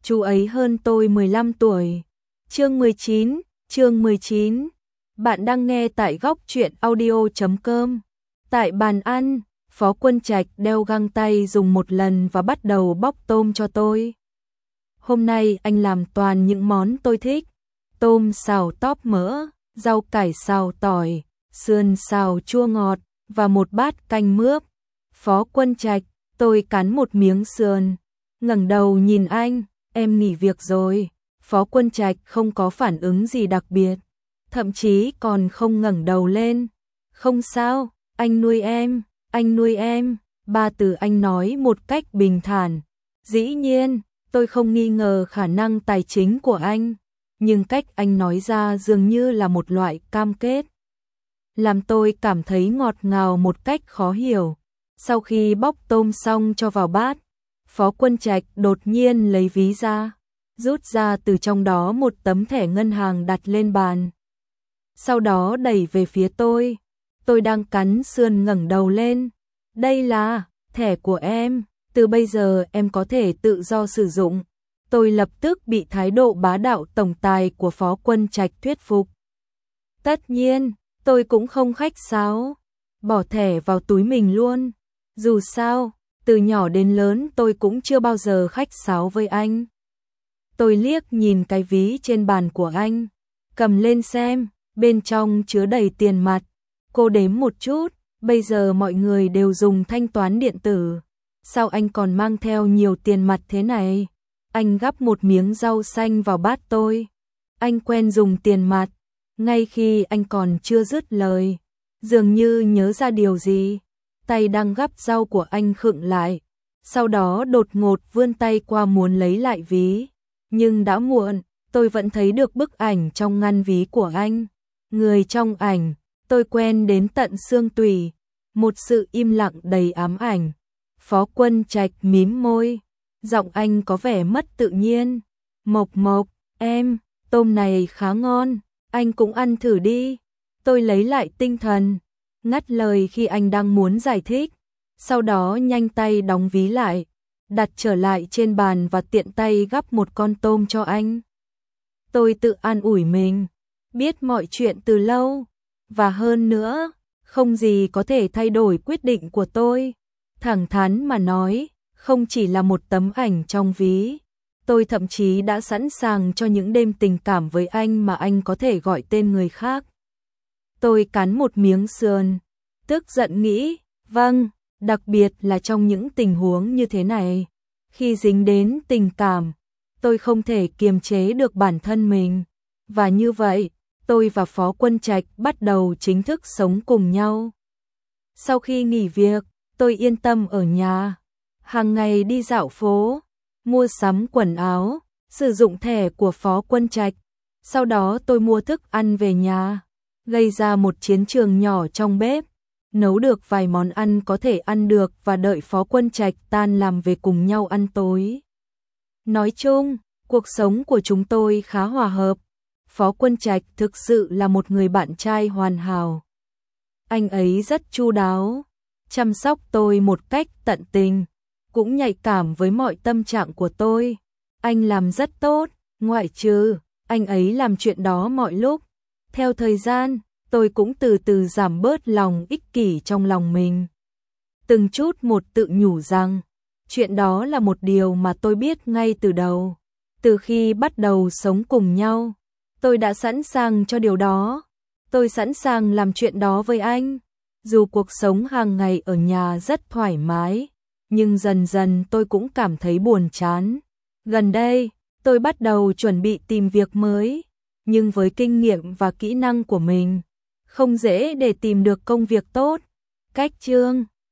Chú ấy hơn tôi 15 tuổi. Chương 19. Bạn đang nghe tại góc truyện audio.com. Tại bàn ăn, Phó Quân Trạch đeo găng tay dùng một lần và bắt đầu bóc tôm cho tôi. Hôm nay anh làm toàn những món tôi thích. Tôm xào tóp mỡ, rau cải xào tỏi, sườn xào chua ngọt và một bát canh mướp. Phó Quân Trạch, tôi cắn một miếng sườn, ngẩng đầu nhìn anh, em nghỉ việc rồi. Phó Quân Trạch không có phản ứng gì đặc biệt, thậm chí còn không ngẩng đầu lên. Không sao, anh nuôi em, ba từ anh nói một cách bình thản. Dĩ nhiên, tôi không nghi ngờ khả năng tài chính của anh, nhưng cách anh nói ra dường như là một loại cam kết, làm tôi cảm thấy ngọt ngào một cách khó hiểu. Sau khi bóc tôm xong cho vào bát, Phó Quân Trạch đột nhiên lấy ví ra, rút ra từ trong đó một tấm thẻ ngân hàng đặt lên bàn. Sau đó đẩy về phía tôi. Tôi đang cắn sườn ngẩng đầu lên. Đây là thẻ của em, từ bây giờ em có thể tự do sử dụng. Tôi lập tức bị thái độ bá đạo tổng tài của Phó Quân Trạch thuyết phục. Tất nhiên, tôi cũng không khách sáo, bỏ thẻ vào túi mình luôn. Dù sao, từ nhỏ đến lớn tôi cũng chưa bao giờ khách sáo với anh. Tôi liếc nhìn cái ví trên bàn của anh, cầm lên xem, bên trong chứa đầy tiền mặt. Cô đếm một chút, bây giờ mọi người đều dùng thanh toán điện tử. Sao anh còn mang theo nhiều tiền mặt thế này? Anh gắp một miếng rau xanh vào bát tôi. Anh quen dùng tiền mặt. Ngay khi anh còn chưa dứt lời, dường như nhớ ra điều gì, tay đang gắp rau của anh khựng lại. Sau đó đột ngột vươn tay qua muốn lấy lại ví. Nhưng đã muộn, tôi vẫn thấy được bức ảnh trong ngăn ví của anh. Người trong ảnh, tôi quen đến tận xương tủy. Một sự im lặng đầy ám ảnh. Phó Quân Trạch mím môi. Giọng anh có vẻ mất tự nhiên. Mộc, em, tôm này khá ngon, anh cũng ăn thử đi. Tôi lấy lại tinh thần, ngắt lời khi anh đang muốn giải thích. Sau đó nhanh tay đóng ví lại, đặt trở lại trên bàn và tiện tay gắp một con tôm cho anh. Tôi tự an ủi mình, biết mọi chuyện từ lâu, và hơn nữa, không gì có thể thay đổi quyết định của tôi. Thẳng thắn mà nói, không chỉ là một tấm ảnh trong ví, tôi thậm chí đã sẵn sàng cho những đêm tình cảm với anh mà anh có thể gọi tên người khác. Tôi cắn một miếng sườn, tức giận nghĩ, vâng, đặc biệt là trong những tình huống như thế này, khi dính đến tình cảm, tôi không thể kiềm chế được bản thân mình. Và như vậy, tôi và Phó Quân Trạch bắt đầu chính thức sống cùng nhau. Sau khi nghỉ việc, tôi yên tâm ở nhà, hàng ngày đi dạo phố, mua sắm quần áo, sử dụng thẻ của Phó Quân Trạch. Sau đó tôi mua thức ăn về nhà, gây ra một chiến trường nhỏ trong bếp, nấu được vài món ăn có thể ăn được và đợi Phó Quân Trạch tan làm về cùng nhau ăn tối. Nói chung, cuộc sống của chúng tôi khá hòa hợp. Phó Quân Trạch thực sự là một người bạn trai hoàn hảo. Anh ấy rất chu đáo, chăm sóc tôi một cách tận tình, cũng nhạy cảm với mọi tâm trạng của tôi. Anh làm rất tốt, ngoại trừ anh ấy làm chuyện đó mọi lúc. Theo thời gian, tôi cũng từ từ giảm bớt lòng ích kỷ trong lòng mình. Từng chút một tự nhủ rằng, chuyện đó là một điều mà tôi biết ngay từ đầu. Từ khi bắt đầu sống cùng nhau, tôi đã sẵn sàng cho điều đó. Tôi sẵn sàng làm chuyện đó với anh. Dù cuộc sống hàng ngày ở nhà rất thoải mái, nhưng dần dần tôi cũng cảm thấy buồn chán. Gần đây, tôi bắt đầu chuẩn bị tìm việc mới, nhưng với kinh nghiệm và kỹ năng của mình, không dễ để tìm được công việc tốt. Cách chương